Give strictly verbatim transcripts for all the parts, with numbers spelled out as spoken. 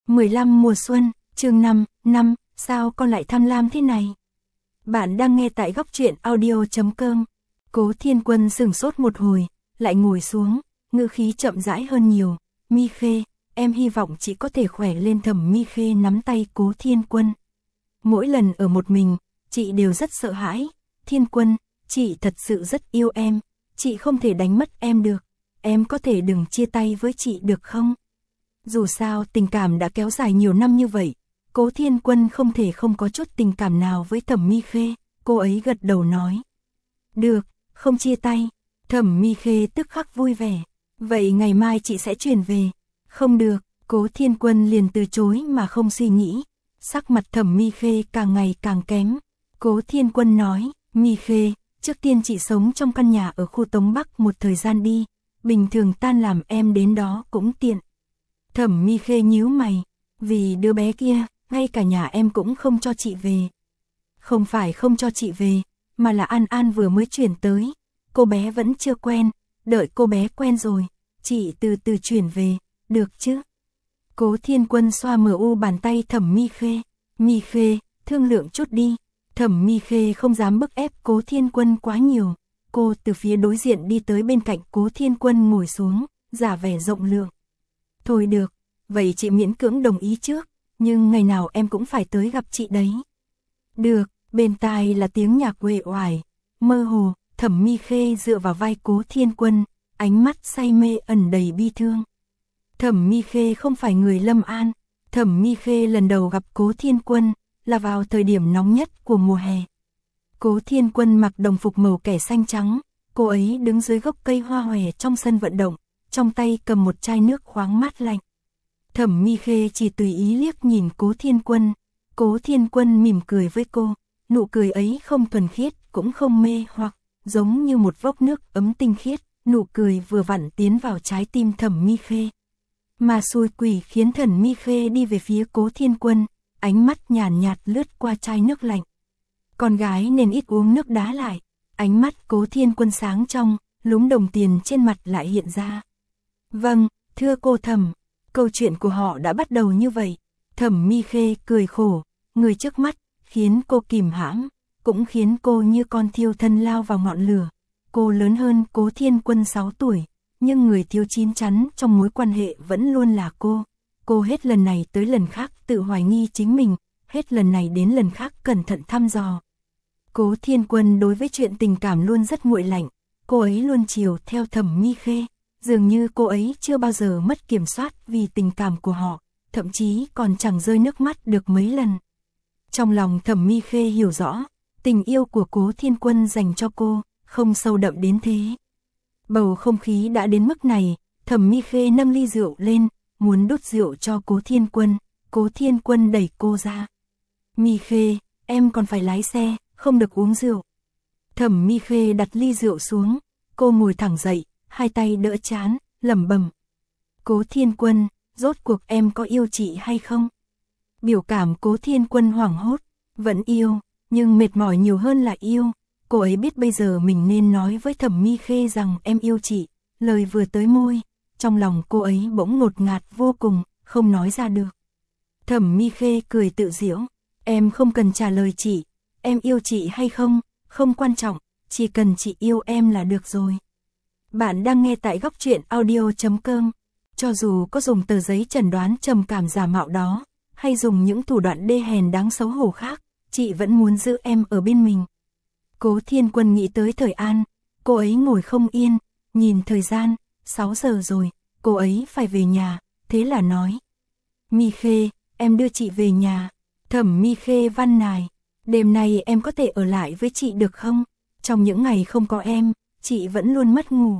mười lăm mùa xuân, chương năm, năm, sao con lại tham lam thế này? Bạn đang nghe tại góc truyện audio chấm com. Cố Thiên Quân sửng sốt một hồi, lại ngồi xuống, ngữ khí chậm rãi hơn nhiều. Mi Khê, em hy vọng chị có thể khỏe lên. Thẩm Mi Khê nắm tay Cố Thiên Quân. Mỗi lần ở một mình, chị đều rất sợ hãi. Thiên Quân, chị thật sự rất yêu em, chị không thể đánh mất em được. Em có thể đừng chia tay với chị được không? Dù sao tình cảm đã kéo dài nhiều năm như vậy, Cố Thiên Quân không thể không có chút tình cảm nào với Thẩm Mi Khê. Cô ấy gật đầu nói. Được, không chia tay. Thẩm Mi Khê tức khắc vui vẻ. Vậy ngày mai chị sẽ chuyển về. Không được, Cố Thiên Quân liền từ chối mà không suy nghĩ. Sắc mặt Thẩm Mi Khê càng ngày càng kém. Cố Thiên Quân nói, Mi Khê, trước tiên chị sống trong căn nhà ở khu Tống Bắc một thời gian đi. Bình thường tan làm em đến đó cũng tiện. Thẩm Mi Khê nhíu mày, vì đứa bé kia, ngay cả nhà em cũng không cho chị về. Không phải không cho chị về, mà là An An vừa mới chuyển tới, cô bé vẫn chưa quen, đợi cô bé quen rồi, chị từ từ chuyển về, được chứ? Cố Thiên Quân xoa mờ u bàn tay Thẩm Mi Khê, Mi Khê, thương lượng chút đi. Thẩm Mi Khê không dám bức ép Cố Thiên Quân quá nhiều, cô từ phía đối diện đi tới bên cạnh Cố Thiên Quân ngồi xuống, giả vẻ rộng lượng. Thôi được, vậy chị miễn cưỡng đồng ý trước, nhưng ngày nào em cũng phải tới gặp chị đấy. Được, bên tai là tiếng nhạc uể oải, mơ hồ, Thẩm Mi Khê dựa vào vai Cố Thiên Quân, ánh mắt say mê ẩn đầy bi thương. Thẩm Mi Khê không phải người Lâm An, Thẩm Mi Khê lần đầu gặp Cố Thiên Quân là vào thời điểm nóng nhất của mùa hè. Cố Thiên Quân mặc đồng phục màu kẻ xanh trắng, cô ấy đứng dưới gốc cây hoa hòe trong sân vận động, trong tay cầm một chai nước khoáng mát lạnh. Thẩm Mi Khê chỉ tùy ý liếc nhìn Cố Thiên Quân, Cố Thiên Quân mỉm cười với cô, nụ cười ấy không thuần khiết, cũng không mê hoặc, giống như một vốc nước ấm tinh khiết, nụ cười vừa vặn tiến vào trái tim Thẩm Mi Khê. Mà xui quỷ khiến Thẩm Mi Khê đi về phía Cố Thiên Quân, ánh mắt nhàn nhạt, nhạt lướt qua chai nước lạnh. Con gái nên ít uống nước đá lại, ánh mắt Cố Thiên Quân sáng trong, lúm đồng tiền trên mặt lại hiện ra. Vâng, thưa cô Thẩm, câu chuyện của họ đã bắt đầu như vậy. Thẩm Mi Khê cười khổ, người trước mắt, khiến cô kìm hãm, cũng khiến cô như con thiêu thân lao vào ngọn lửa. Cô lớn hơn Cố Thiên Quân sáu tuổi, nhưng người thiếu chín chắn trong mối quan hệ vẫn luôn là cô. Cô hết lần này tới lần khác tự hoài nghi chính mình, hết lần này đến lần khác cẩn thận thăm dò. Cố Thiên Quân đối với chuyện tình cảm luôn rất nguội lạnh, cô ấy luôn chiều theo Thẩm Mi Khê. Dường như cô ấy chưa bao giờ mất kiểm soát vì tình cảm của họ, thậm chí còn chẳng rơi nước mắt được mấy lần. Trong lòng Thẩm Mi Khê hiểu rõ, tình yêu của Cố Thiên Quân dành cho cô, không sâu đậm đến thế. Bầu không khí đã đến mức này, Thẩm Mi Khê nâng ly rượu lên, muốn đút rượu cho Cố Thiên Quân, Cố Thiên Quân đẩy cô ra. Mi Khê, em còn phải lái xe, không được uống rượu. Thẩm Mi Khê đặt ly rượu xuống, cô ngồi thẳng dậy, hai tay đỡ trán, lẩm bẩm. Cố Thiên Quân, rốt cuộc em có yêu chị hay không? Biểu cảm Cố Thiên Quân hoảng hốt, vẫn yêu, nhưng mệt mỏi nhiều hơn là yêu. Cô ấy biết bây giờ mình nên nói với Thẩm Mi Khê rằng em yêu chị, lời vừa tới môi, trong lòng cô ấy bỗng ngột ngạt vô cùng, không nói ra được. Thẩm Mi Khê cười tự giễu, em không cần trả lời chị, em yêu chị hay không, không quan trọng, chỉ cần chị yêu em là được rồi. Bạn đang nghe tại góc truyện audio chấm com. Cho dù có dùng tờ giấy chẩn đoán trầm cảm giả mạo đó, hay dùng những thủ đoạn đê hèn đáng xấu hổ khác, chị vẫn muốn giữ em ở bên mình. Cố Thiên Quân nghĩ tới Thời An, cô ấy ngồi không yên, nhìn thời gian, sáu giờ rồi, cô ấy phải về nhà, thế là nói. Mi Khê, em đưa chị về nhà. Thẩm Mi Khê van nài, đêm nay em có thể ở lại với chị được không? Trong những ngày không có em, chị vẫn luôn mất ngủ.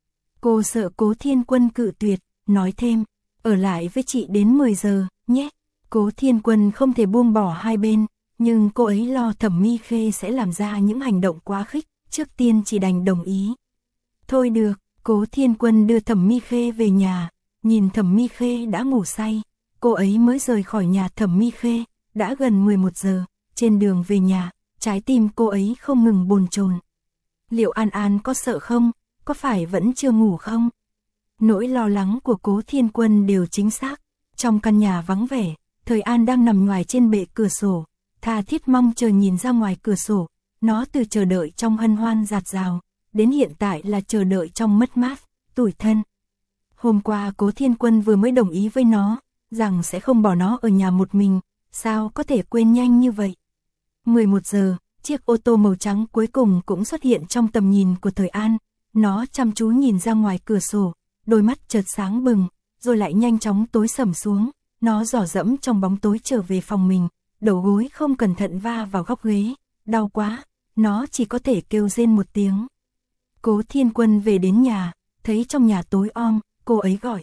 Cô sợ Cố Thiên Quân cự tuyệt, nói thêm, ở lại với chị đến mười giờ, nhé. Cố Thiên Quân không thể buông bỏ hai bên, nhưng cô ấy lo Thẩm Mi Khê sẽ làm ra những hành động quá khích, trước tiên chỉ đành đồng ý. Thôi được, Cố Thiên Quân đưa Thẩm Mi Khê về nhà, nhìn Thẩm Mi Khê đã ngủ say, cô ấy mới rời khỏi nhà Thẩm Mi Khê, đã gần mười một giờ, trên đường về nhà, trái tim cô ấy không ngừng bồn chồn. Liệu An An có sợ không? Có phải vẫn chưa ngủ không? Nỗi lo lắng của Cố Thiên Quân đều chính xác. Trong căn nhà vắng vẻ, Thời An đang nằm ngoài trên bệ cửa sổ, tha thiết mong chờ nhìn ra ngoài cửa sổ. Nó từ chờ đợi trong hân hoan dạt dào, đến hiện tại là chờ đợi trong mất mát, tủi thân. Hôm qua Cố Thiên Quân vừa mới đồng ý với nó, rằng sẽ không bỏ nó ở nhà một mình, sao có thể quên nhanh như vậy. mười một giờ, chiếc ô tô màu trắng cuối cùng cũng xuất hiện trong tầm nhìn của Thời An. Nó chăm chú nhìn ra ngoài cửa sổ, đôi mắt chợt sáng bừng, rồi lại nhanh chóng tối sầm xuống. Nó dò dẫm trong bóng tối trở về phòng mình, đầu gối không cẩn thận va vào góc ghế, đau quá, nó chỉ có thể kêu rên một tiếng. Cố Thiên Quân về đến nhà, thấy trong nhà tối om, cô ấy gọi.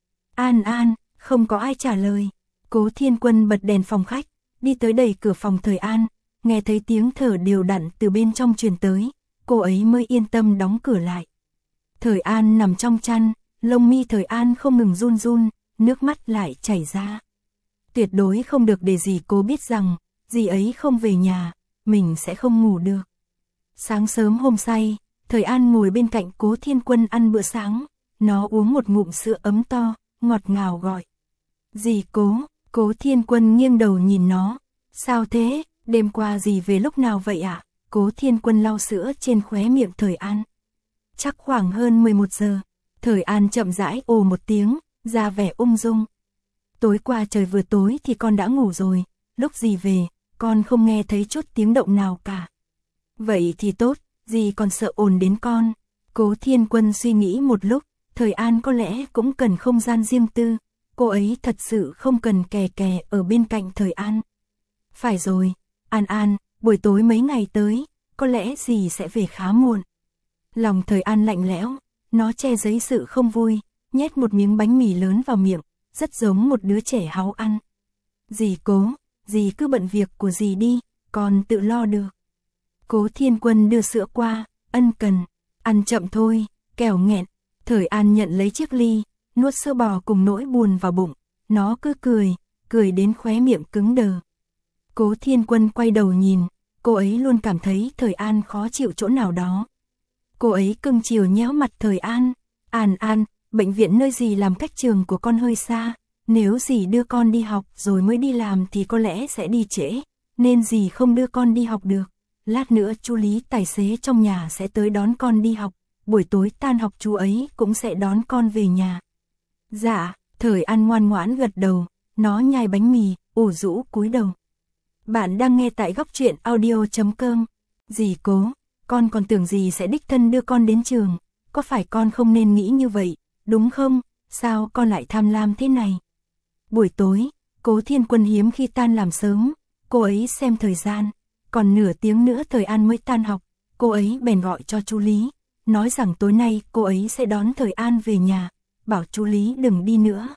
An An, không có ai trả lời. Cố Thiên Quân bật đèn phòng khách, đi tới đẩy cửa phòng Thời An, nghe thấy tiếng thở đều đặn từ bên trong truyền tới, cô ấy mới yên tâm đóng cửa lại. Thời An nằm trong chăn, lông mi Thời An không ngừng run run, nước mắt lại chảy ra. Tuyệt đối không được để dì Cố biết rằng, dì ấy không về nhà, mình sẽ không ngủ được. Sáng sớm hôm say, Thời An ngồi bên cạnh Cố Thiên Quân ăn bữa sáng, nó uống một ngụm sữa ấm to, ngọt ngào gọi. Dì Cố, Cố Thiên Quân nghiêng đầu nhìn nó, sao thế, đêm qua dì về lúc nào vậy ạ? À? Cố Thiên Quân lau sữa trên khóe miệng Thời An. Chắc khoảng hơn mười một giờ, Thời An chậm rãi ồ một tiếng, ra vẻ ung dung. Tối qua trời vừa tối thì con đã ngủ rồi, lúc dì về, con không nghe thấy chút tiếng động nào cả. Vậy thì tốt, dì còn sợ ồn đến con. Cố Thiên Quân suy nghĩ một lúc, Thời An có lẽ cũng cần không gian riêng tư, cô ấy thật sự không cần kè kè ở bên cạnh Thời An. Phải rồi, An An, buổi tối mấy ngày tới, có lẽ dì sẽ về khá muộn. Lòng Thời An lạnh lẽo, nó che giấu sự không vui, nhét một miếng bánh mì lớn vào miệng, rất giống một đứa trẻ háu ăn. Dì Cố, dì cứ bận việc của dì đi, con tự lo được. Cố Thiên Quân đưa sữa qua, ân cần, ăn chậm thôi, kẻo nghẹn. Thời An nhận lấy chiếc ly, nuốt sữa bò cùng nỗi buồn vào bụng, nó cứ cười, cười đến khóe miệng cứng đờ. Cố Thiên Quân quay đầu nhìn, cô ấy luôn cảm thấy Thời An khó chịu chỗ nào đó. Cô ấy cưng chiều nhéo mặt Thời An, An An, bệnh viện nơi dì làm cách trường của con hơi xa, nếu dì đưa con đi học rồi mới đi làm thì có lẽ sẽ đi trễ, nên dì không đưa con đi học được. Lát nữa chú Lý tài xế trong nhà sẽ tới đón con đi học, buổi tối tan học chú ấy cũng sẽ đón con về nhà. Dạ, Thời An ngoan ngoãn gật đầu, nó nhai bánh mì, ủ rũ cúi đầu. Bạn đang nghe tại góc truyện audio chấm com. Dì Cố, con còn tưởng dì sẽ đích thân đưa con đến trường, có phải con không nên nghĩ như vậy, đúng không? Sao con lại tham lam thế này? Buổi tối, Cố Thiên Quân hiếm khi tan làm sớm, cô ấy xem thời gian, còn nửa tiếng nữa Thời An mới tan học, cô ấy bèn gọi cho chú Lý, nói rằng tối nay cô ấy sẽ đón Thời An về nhà, bảo chú Lý đừng đi nữa.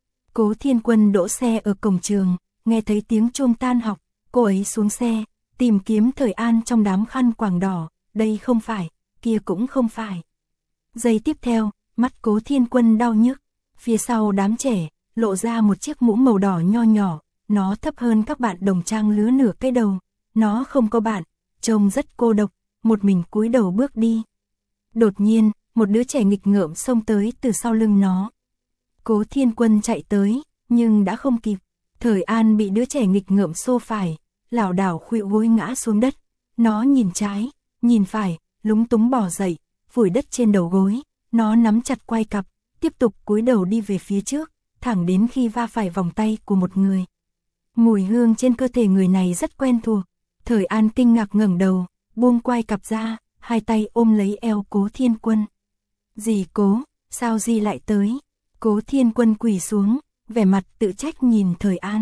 Cố Thiên Quân đỗ xe ở cổng trường, nghe thấy tiếng chuông tan học, cô ấy xuống xe, tìm kiếm Thời An trong đám khăn quàng đỏ, đây không phải, kia cũng không phải. Giây tiếp theo, mắt Cố Thiên Quân đau nhức, phía sau đám trẻ, lộ ra một chiếc mũ màu đỏ nho nhỏ, nó thấp hơn các bạn đồng trang lứa nửa cái đầu, nó không có bạn, trông rất cô độc, một mình cúi đầu bước đi. Đột nhiên, một đứa trẻ nghịch ngợm xông tới từ sau lưng nó. Cố Thiên Quân chạy tới, nhưng đã không kịp. Thời An bị đứa trẻ nghịch ngợm xô phải, lảo đảo khuỵu gối ngã xuống đất. Nó nhìn trái, nhìn phải, lúng túng bò dậy, phủi đất trên đầu gối. Nó nắm chặt quai cặp, tiếp tục cúi đầu đi về phía trước, thẳng đến khi va phải vòng tay của một người. Mùi hương trên cơ thể người này rất quen thuộc. Thời An kinh ngạc ngẩng đầu, buông quai cặp ra, hai tay ôm lấy eo Cố Thiên Quân. Dì Cố, sao dì lại tới? Cố Thiên Quân quỳ xuống, vẻ mặt tự trách nhìn Thời An.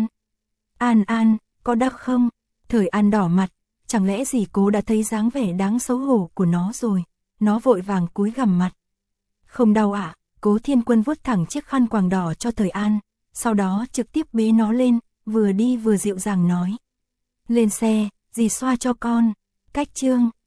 An An, có đau không? Thời An đỏ mặt, chẳng lẽ dì Cố đã thấy dáng vẻ đáng xấu hổ của nó rồi? Nó vội vàng cúi gằm mặt. Không đau ạ. À? Cố Thiên Quân vuốt thẳng chiếc khăn quàng đỏ cho Thời An, sau đó trực tiếp bế nó lên, vừa đi vừa dịu dàng nói. Lên xe, dì xoa cho con. Cách chương.